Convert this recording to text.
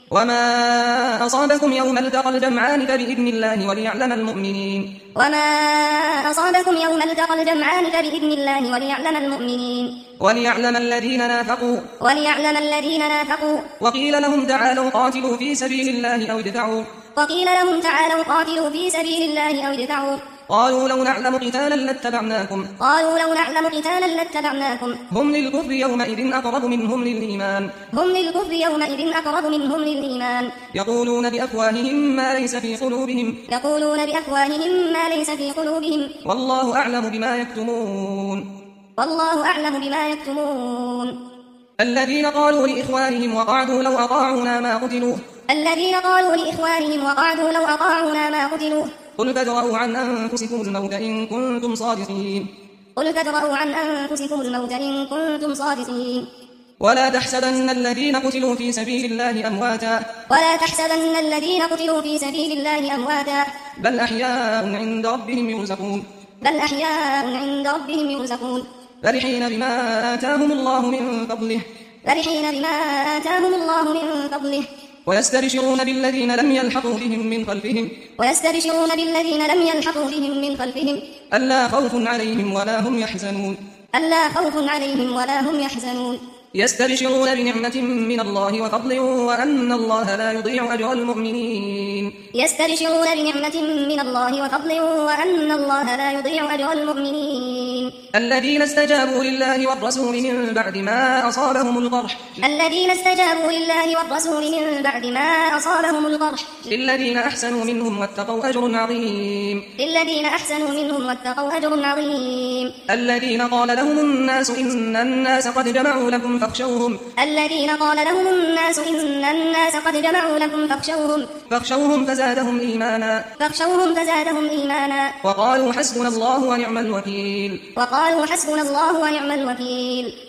وما أصابكم يوم التقى الجمعان فبإذن الله وليعلم المؤمنين. وما أصابكم يوم التقى الجمعان فبإذن الله وليعلم المؤمنين. وليعلم الذين نافقوا. وقيل لهم تعالوا قاتلوا في سبيل الله أو ادفعوا. قالوا لو نعلم قتالا لاتبعناكم. هم للكفر يومئذ أقرب منهم للإيمان. يقولون بأفواههم ما ليس في قلوبهم. والله أعلم بما يكتمون. الذين قالوا لإخوانهم وقعدوا لو أطاعونا ما قتلوا. قل فادرءوا عن أنفسكم الموت إن كنتم صادقين. ولا تحسبن الذين قتلوا في سبيل الله أمواتا. بل أحياء عند ربهم يرزقون. فرحين بما آتاهم الله من فضله. ويستبشرون بالذين لم يلحقوا بهم من خلفهم ألا خوف عليهم ولا هم يحزنون. يستبشرون بنعمة من الله وفضل وأن الله لا يضيع أجر المؤمنين. الذين استجابوا لله والرسول من بعد ما أصابهم القرح. للذين أحسنوا منهم واتقوا أجر عظيم. الذين قال لهم الناس إن الناس قد جمعوا لكم فاخشوهم فزادهم إيمانا. وقالوا حسبنا الله ونعم الوكيل.